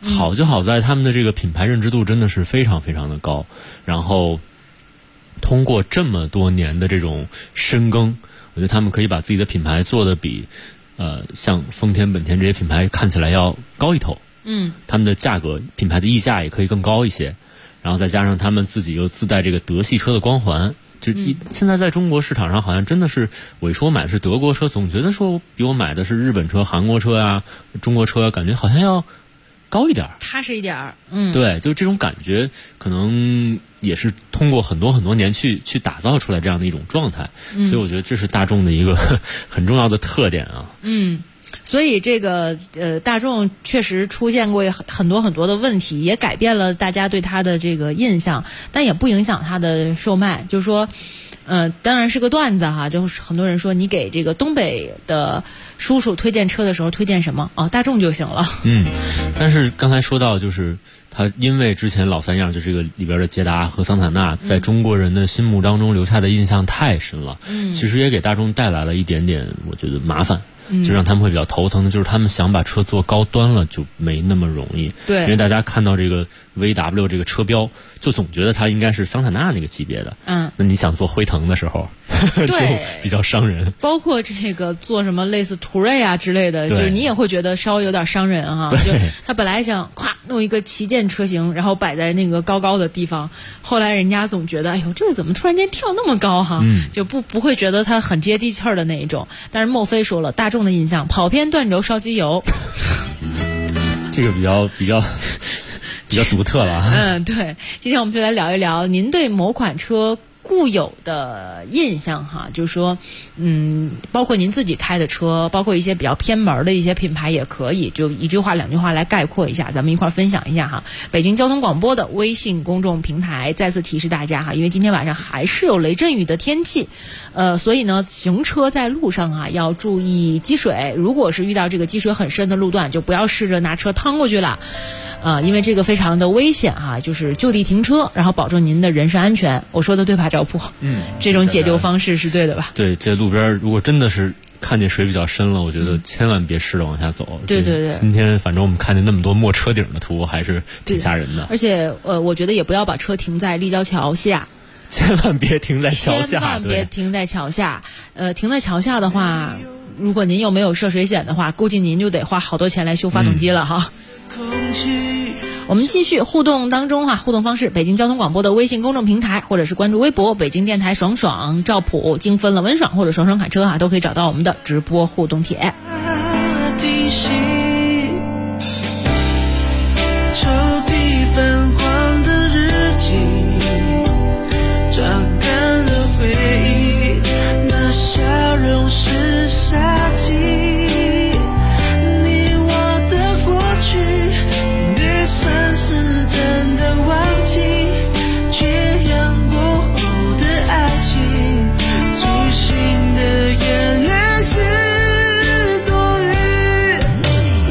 好就好在他们的这个品牌认知度真的是非常非常的高，然后通过这么多年的这种深耕，我觉得他们可以把自己的品牌做得比像丰田、本田这些品牌看起来要高一头。他们的价格、品牌的溢价也可以更高一些，然后再加上他们自己又自带这个德系车的光环，就现在在中国市场上好像真的是，我一说买的是德国车，总觉得说比我买的是日本车、韩国车呀、中国车，感觉好像要高一点， 踏实一点。 对，就这种感觉，可能也是通过很多很多年去打造出来这样的一种状态，所以我觉得这是大众的一个很重要的特点啊。 所以这个大众确实出现过很多很多的问题，也改变了大家对它的这个印象，但也不影响它的售卖。就是说当然是个段子哈，就是很多人说你给这个东北的叔叔推荐车的时候推荐什么？大众就行了。 但是刚才说到就是它因为之前老三样，就这个里边的捷达和桑塔纳在中国人的心目当中留下的印象太深了，其实也给大众带来了一点点我觉得麻烦，就让他们会比较头疼的，就是他们想把车做高端了就没那么容易。 对， 因为大家看到这个 VW 这个车标，就总觉得它应该是桑塔纳那个级别的。那你想做辉腾的时候就比较伤人。 包括这个做什么类似途锐啊之类的，就是你也会觉得稍微有点伤人哈。就他本来想弄一个旗舰车型，然后摆在那个高高的地方，后来人家总觉得哎呦这个怎么突然间跳那么高哈，就不会觉得它很接地气儿的那一种。但是莫非说了，大众的印象跑偏断轴烧机油这个比较独特了。 对，今天我们就来聊一聊您对某款车固有的印象哈，就是说包括您自己开的车，包括一些比较偏门的一些品牌也可以，就一句话两句话来概括一下，咱们一块儿分享一下哈。北京交通广播的微信公众平台再次提示大家哈，因为今天晚上还是有雷阵雨的天气，所以呢行车在路上啊要注意积水，如果是遇到这个积水很深的路段，就不要试着拿车趟过去了。因为这个非常的危险哈，就是就地停车，然后保证您的人身安全。我说的对吧，赵普？这种解救方式是对的吧？ 对，在路边如果真的是看见水比较深了，我觉得千万别试着往下走。 对。 今天反正我们看见那么多没车顶的图，还是挺吓人的。 而且我觉得也不要把车停在立交桥下。 千万别停在桥下。 千万别停在桥下。停在桥下的话，如果您又没有涉水险的话，估计您就得花好多钱来修发动机了哈。我们继续互动当中哈，互动方式北京交通广播的微信公众平台，或者是关注微博北京电台爽爽赵普精分了温爽或者爽爽侃车哈，都可以找到我们的直播互动帖。 抽屉泛黄的日记，榨干了回忆，那笑容是杀气。算是真的忘记，缺氧过后的爱情，巨星的眼泪是多余。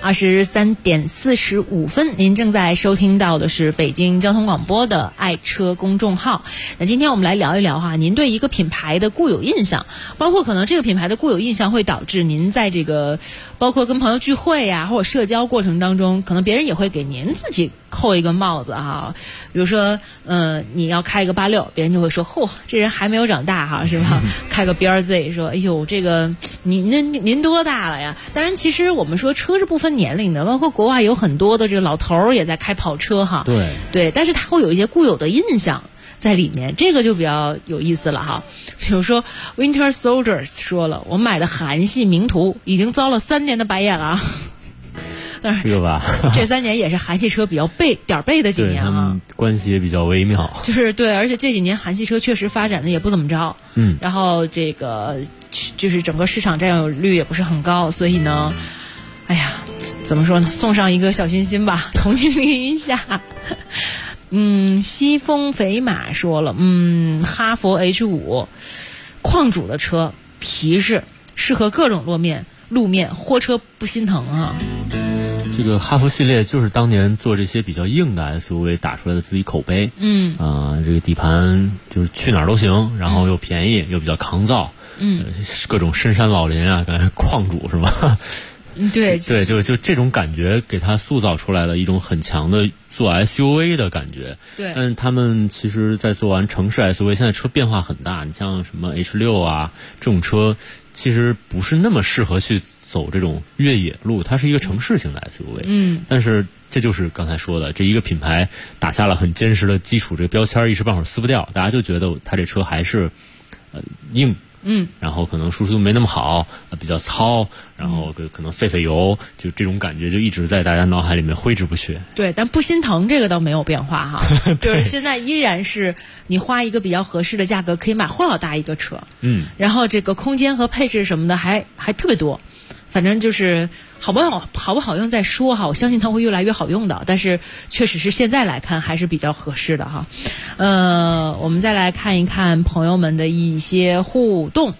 23点45分，您正在收听到的是北京交通广播的爱车公众号。那今天我们来聊一聊哈，您对一个品牌的固有印象，包括可能这个品牌的固有印象会导致您在这个包括跟朋友聚会呀或者社交过程当中，可能别人也会给您自己扣一个帽子哈。比如说你要开一个86，别人就会说嚯，这人还没有长大哈，是吧？开个 BRZ 说哎呦这个您多大了呀？当然其实我们说车是不分年龄的，包括国外有很多的这个老头儿也在开跑车哈。对，但是他会有一些固有的印象在里面，这个就比较有意思了哈。比如说 Winter Soldiers 说了，我买的韩系名图已经遭了3年的白眼了。但是这个吧， 这3年也是韩系车比较背的几年啊， 他们关系也比较微妙。 就是对，而且这几年韩系车确实发展的也不怎么着，然后这个就是整个市场占有率也不是很高，所以呢，哎呀，怎么说呢？送上一个小心心吧，同情你一下。西风肥马说了，哈佛 H5 矿主的车，皮实，适合各种路面，货车不心疼啊。 这个哈弗系列就是当年做这些比较硬的 SUV 打出来的自己口碑。这个底盘就是去哪儿都行，然后又便宜又比较抗造。各种深山老林啊，感觉矿主是吧？ 对， 就这种感觉给他塑造出来了一种很强的做 SUV 的感觉。 对， 但是他们其实在做完城市 SUV， 现在车变化很大，你像什么 H6 啊这种车，其实不是那么适合去走这种越野路，它是一个城市型的 SUV。但是这就是刚才说的，这一个品牌打下了很坚实的基础，这个标签一时半会儿撕不掉，大家就觉得它这车还是硬。然后可能舒适度没那么好，比较糙，然后可能费油，就这种感觉就一直在大家脑海里面挥之不去。 对，但不心疼这个倒没有变化哈，就是现在依然是你花一个比较合适的价格可以买货老大一个车，然后这个空间和配置什么的还特别多。反正就是好不好用再说哈，我相信它会越来越好用的，但是确实是现在来看还是比较合适的哈。我们再来看一看朋友们的一些互动。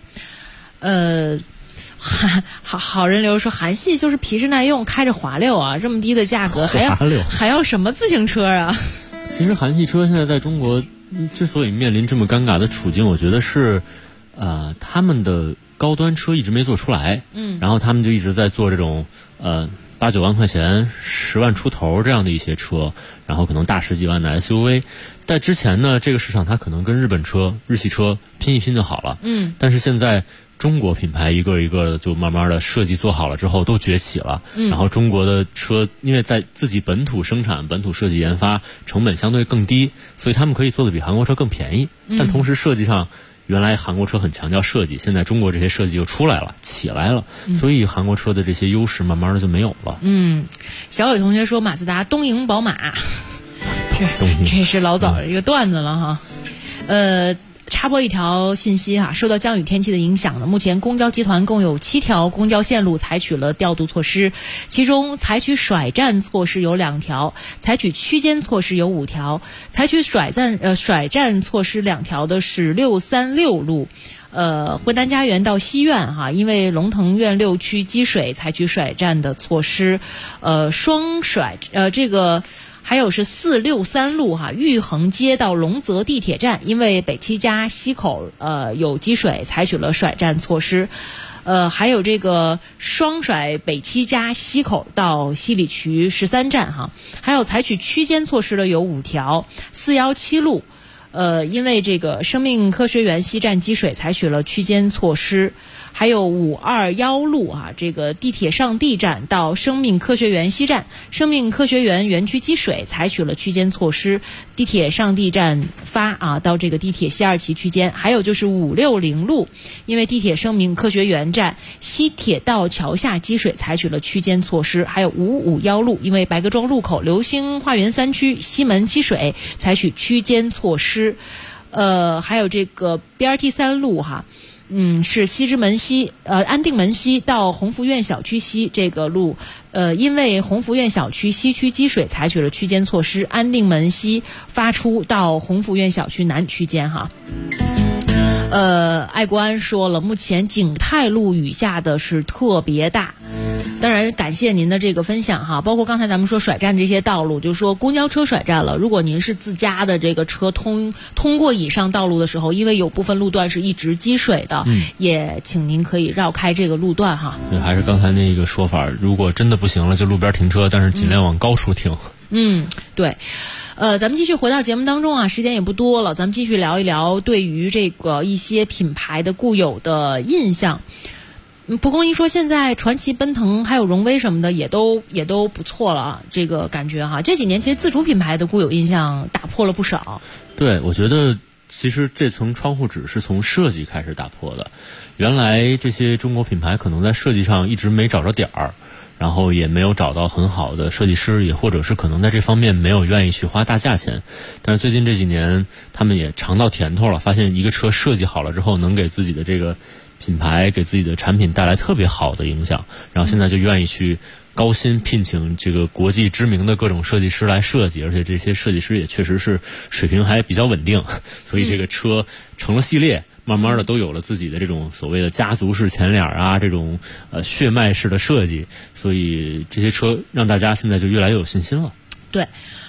好人流说韩系就是皮实耐用，开着滑溜啊，这么低的价格还要什么自行车啊？ 其实韩系车现在在中国之所以面临这么尴尬的处境，我觉得是他们的高端车一直没做出来，然后他们就一直在做这种8、9万块钱、10万出头这样的一些车，然后可能大10几万的 SUV。在之前呢，这个市场它可能跟日系车拼一拼就好了，但是现在中国品牌一个一个就慢慢的设计做好了之后都崛起了，然后中国的车因为在自己本土生产、本土设计研发，成本相对更低，所以他们可以做的比韩国车更便宜，但同时设计上。原来韩国车很强调设计，现在中国这些设计就出来了，起来了，所以韩国车的这些优势慢慢的就没有了。 小伟同学说马自达东营宝马，这是老早的一个段子了哈。插播一条信息哈，受到降雨天气的影响呢，目前公交集团共有7条公交线路采取了调度措施，其中采取甩站措施有2条，采取区间措施有5条，采取甩站措施2条的是636路。浑南家园到西苑哈，因为龙腾苑6区积水，采取甩站的措施。双甩这个。还有是463路哈，玉衡街到龙泽地铁站，因为北七家西口有积水，采取了甩站措施。还有这个双甩北七家西口到西里渠13站哈，还有采取区间措施的有5条。417路，因为这个生命科学园西站积水，采取了区间措施。还有521路啊，这个地铁上地站到生命科学园西站，生命科学园园区积水，采取了区间措施。地铁上地站到这个地铁西2期区间。还有就是560路，因为地铁生命科学园站西铁道桥下积水，采取了区间措施。还有551路，因为白鸽庄路口流星花园3区西门积水，采取区间措施。还有这个 BRT 3路哈。是西直门西安定门西到鸿福苑小区西这个路，因为鸿福苑小区西区积水，采取了区间措施。安定门西发出到鸿福苑小区南区间哈。爱国安说了，目前景泰路雨下的是特别大。 当然感谢您的这个分享哈，包括刚才咱们说甩站这些道路，就是说公交车甩站了，如果您是自家的这个车通过以上道路的时候，因为有部分路段是一直积水的，也请您可以绕开这个路段哈。 对，还是刚才那个说法，如果真的不行了，就路边停车，但是尽量往高处停。 对。咱们继续回到节目当中啊，时间也不多了，咱们继续聊一聊对于这个一些品牌的固有的印象。蒲公英说，现在传祺、奔腾还有荣威什么的也都不错了，这个感觉哈。这几年其实自主品牌的固有印象打破了不少。 对，我觉得其实这层窗户纸是从设计开始打破的。原来这些中国品牌可能在设计上一直没找着点儿。然后也没有找到很好的设计师，也或者是可能在这方面没有愿意去花大价钱。但是最近这几年他们也尝到甜头了，发现一个车设计好了之后能给自己的这个品牌给自己的产品带来特别好的影响，然后现在就愿意去高薪聘请这个国际知名的各种设计师来设计，而且这些设计师也确实是水平还比较稳定，所以这个车成了系列，慢慢的都有了自己的这种所谓的家族式前脸啊，这种血脉式的设计，所以这些车让大家现在就越来越有信心了。 对，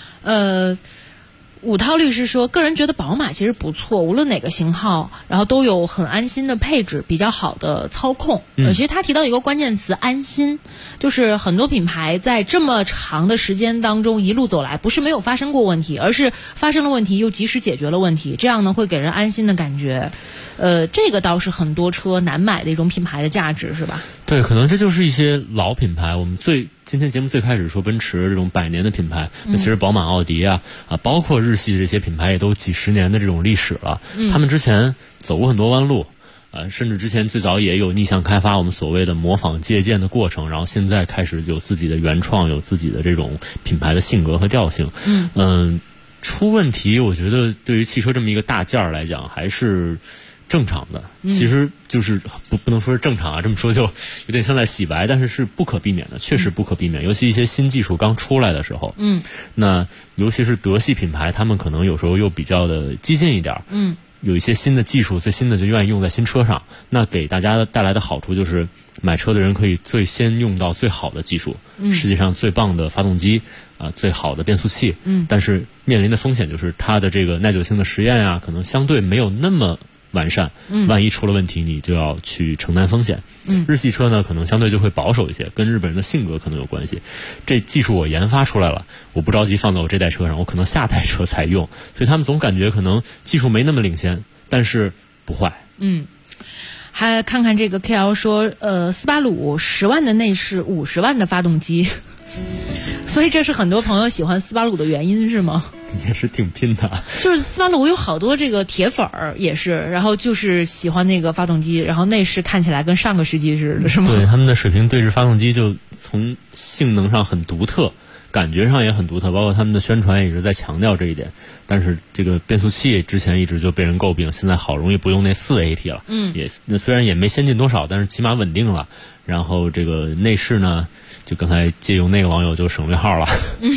武涛律师说，个人觉得宝马其实不错，无论哪个型号，然后都有很安心的配置，比较好的操控。其实他提到一个关键词安心，就是很多品牌在这么长的时间当中一路走来，不是没有发生过问题，而是发生了问题又及时解决了问题，这样呢会给人安心的感觉。这个倒是很多车难买的一种品牌的价值，是吧？ 对，可能这就是一些老品牌。我们今天节目最开始说奔驰这种100年的品牌，那其实宝马、奥迪啊，包括日系的这些品牌也都几十年的这种历史了。他们之前走过很多弯路，甚至之前最早也有逆向开发，我们所谓的模仿借鉴的过程，然后现在开始有自己的原创，有自己的这种品牌的性格和调性。出问题，我觉得对于汽车这么一个大件儿来讲，还是正常的。其实就是不能说是正常啊，这么说就有点像在洗白，但是是不可避免的，确实不可避免。尤其一些新技术刚出来的时候，那尤其是德系品牌，他们可能有时候又比较的激进一点，有一些新的技术，最新的就愿意用在新车上，那给大家带来的好处就是买车的人可以最先用到最好的技术，世界上最棒的发动机，最好的变速器，但是面临的风险就是它的这个耐久性的实验啊，可能相对没有那么完善，万一出了问题你就要去承担风险。日系车呢可能相对就会保守一些，跟日本人的性格可能有关系。这技术我研发出来了，我不着急放到我这代车上，我可能下代车才用，所以他们总感觉可能技术没那么领先，但是不坏。 还看看这个 KL 说，斯巴鲁10万的内饰，50万的发动机，所以这是很多朋友喜欢斯巴鲁的原因是吗？ 也是挺拼的， 就是斯巴鲁有好多这个铁粉儿也是，然后就是喜欢那个发动机，然后内饰看起来跟上个世纪似的，是吗？ 对，他们的水平对置发动机就从性能上很独特，感觉上也很独特，包括他们的宣传也一直在强调这一点。但是这个变速器之前一直就被人诟病，现在好容易不用那4AT 了，那虽然也没先进多少，但是起码稳定了。然后这个内饰呢，就刚才借用那个网友就省略号了，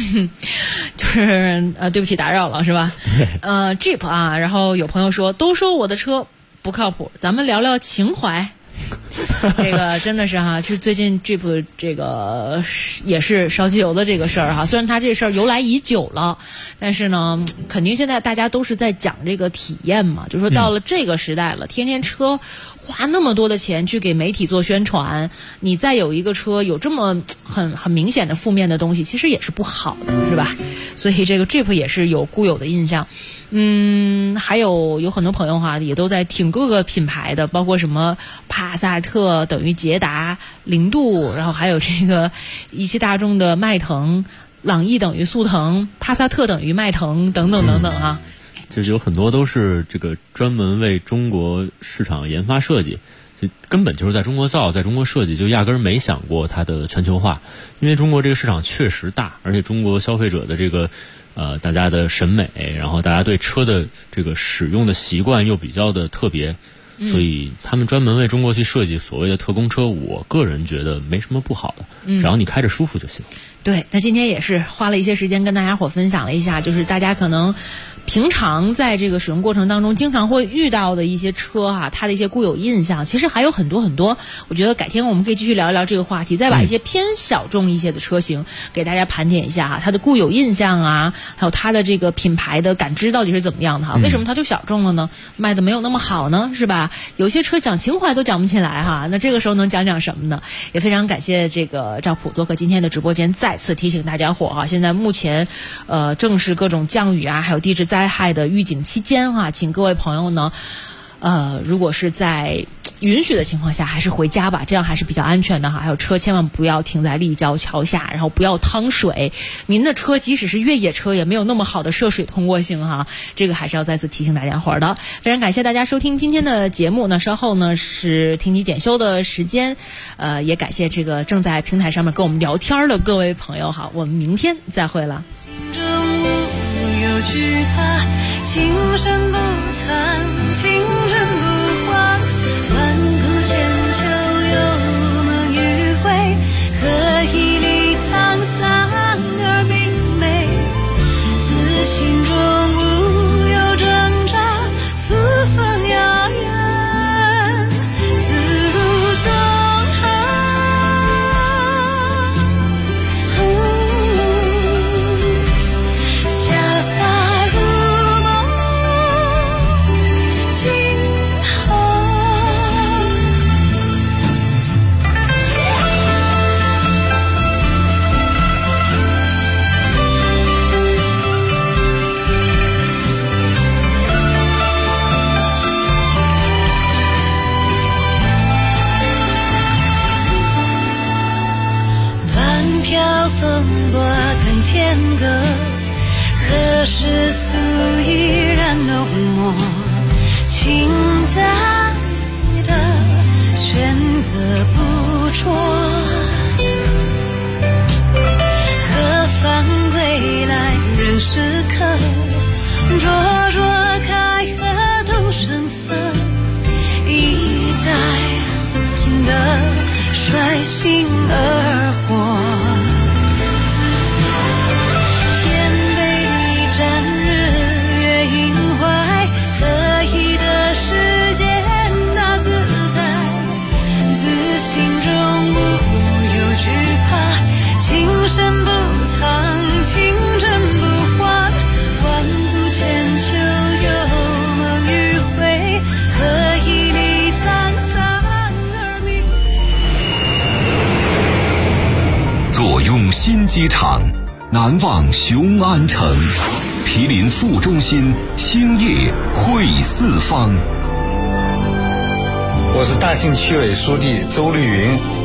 就是对不起打扰了是吧？Jeep 啊，然后有朋友说，都说我的车不靠谱，咱们聊聊情怀。这个真的是哈，就是最近 Jeep 这个也是烧机油的这个事儿哈。虽然它这事儿由来已久了，但是呢，肯定现在大家都是在讲这个体验嘛，就说到了这个时代了，天天车花那么多的钱去给媒体做宣传，你再有一个车有这么很明显的负面的东西，其实也是不好的，是吧？所以这个 Jeep 也是有固有的印象。还有很多朋友哈，也都在挺各个品牌的，包括什么帕萨特等于捷达、零度，然后还有这个一汽大众的迈腾、朗逸等于速腾、帕萨特等于迈腾等等等等啊。 就是有很多都是这个专门为中国市场研发设计，就根本就是在中国造，在中国设计，就压根儿没想过它的全球化。因为中国这个市场确实大，而且中国消费者的这个大家的审美，然后大家对车的这个使用的习惯又比较的特别，所以他们专门为中国去设计所谓的特供车，我个人觉得没什么不好的，只要你开着舒服就行。 对，那今天也是花了一些时间跟大家伙分享了一下，就是大家可能平常在这个使用过程当中经常会遇到的一些车啊，它的一些固有印象，其实还有很多很多。我觉得改天我们可以继续聊一聊这个话题，再把一些偏小众一些的车型给大家盘点一下哈，它的固有印象啊，还有它的这个品牌的感知到底是怎么样的哈？为什么它就小众了呢？卖的没有那么好呢？是吧？有些车讲情怀都讲不起来哈，那这个时候能讲讲什么呢？也非常感谢这个赵普做客今天的直播间，再次提醒大家伙哈，现在目前正是各种降雨啊，还有地质灾害的预警期间哈，请各位朋友呢，如果是在允许的情况下，还是回家吧，这样还是比较安全的哈。还有车千万不要停在立交桥下，然后不要趟水。您的车即使是越野车，也没有那么好的涉水通过性哈，这个还是要再次提醒大家伙的。非常感谢大家收听今天的节目，那稍后呢是听你检修的时间，也感谢这个正在平台上面跟我们聊天的各位朋友哈，我们明天再会了。 心中无有惧怕，情深不藏，情深不慌，万古千秋有梦与回，何以离沧桑而明媚，自心中无有挣扎，扶风摇曳，自如纵横，潇洒如梦今后。乱飘风波更天歌，何时素依然浓墨，情在的弦歌不辍，何方归来人时刻，灼灼开合动声色，一再听得率性而活，天杯里战日月阴怀，何以的世间那自在，自心中无有惧怕，情深不藏，情真不换，万古千秋有梦与回，何以离沧桑而明。 坐拥新机场，难忘雄安城，毗邻副中心，兴业汇四方。 我是大庆区委书记周绿云。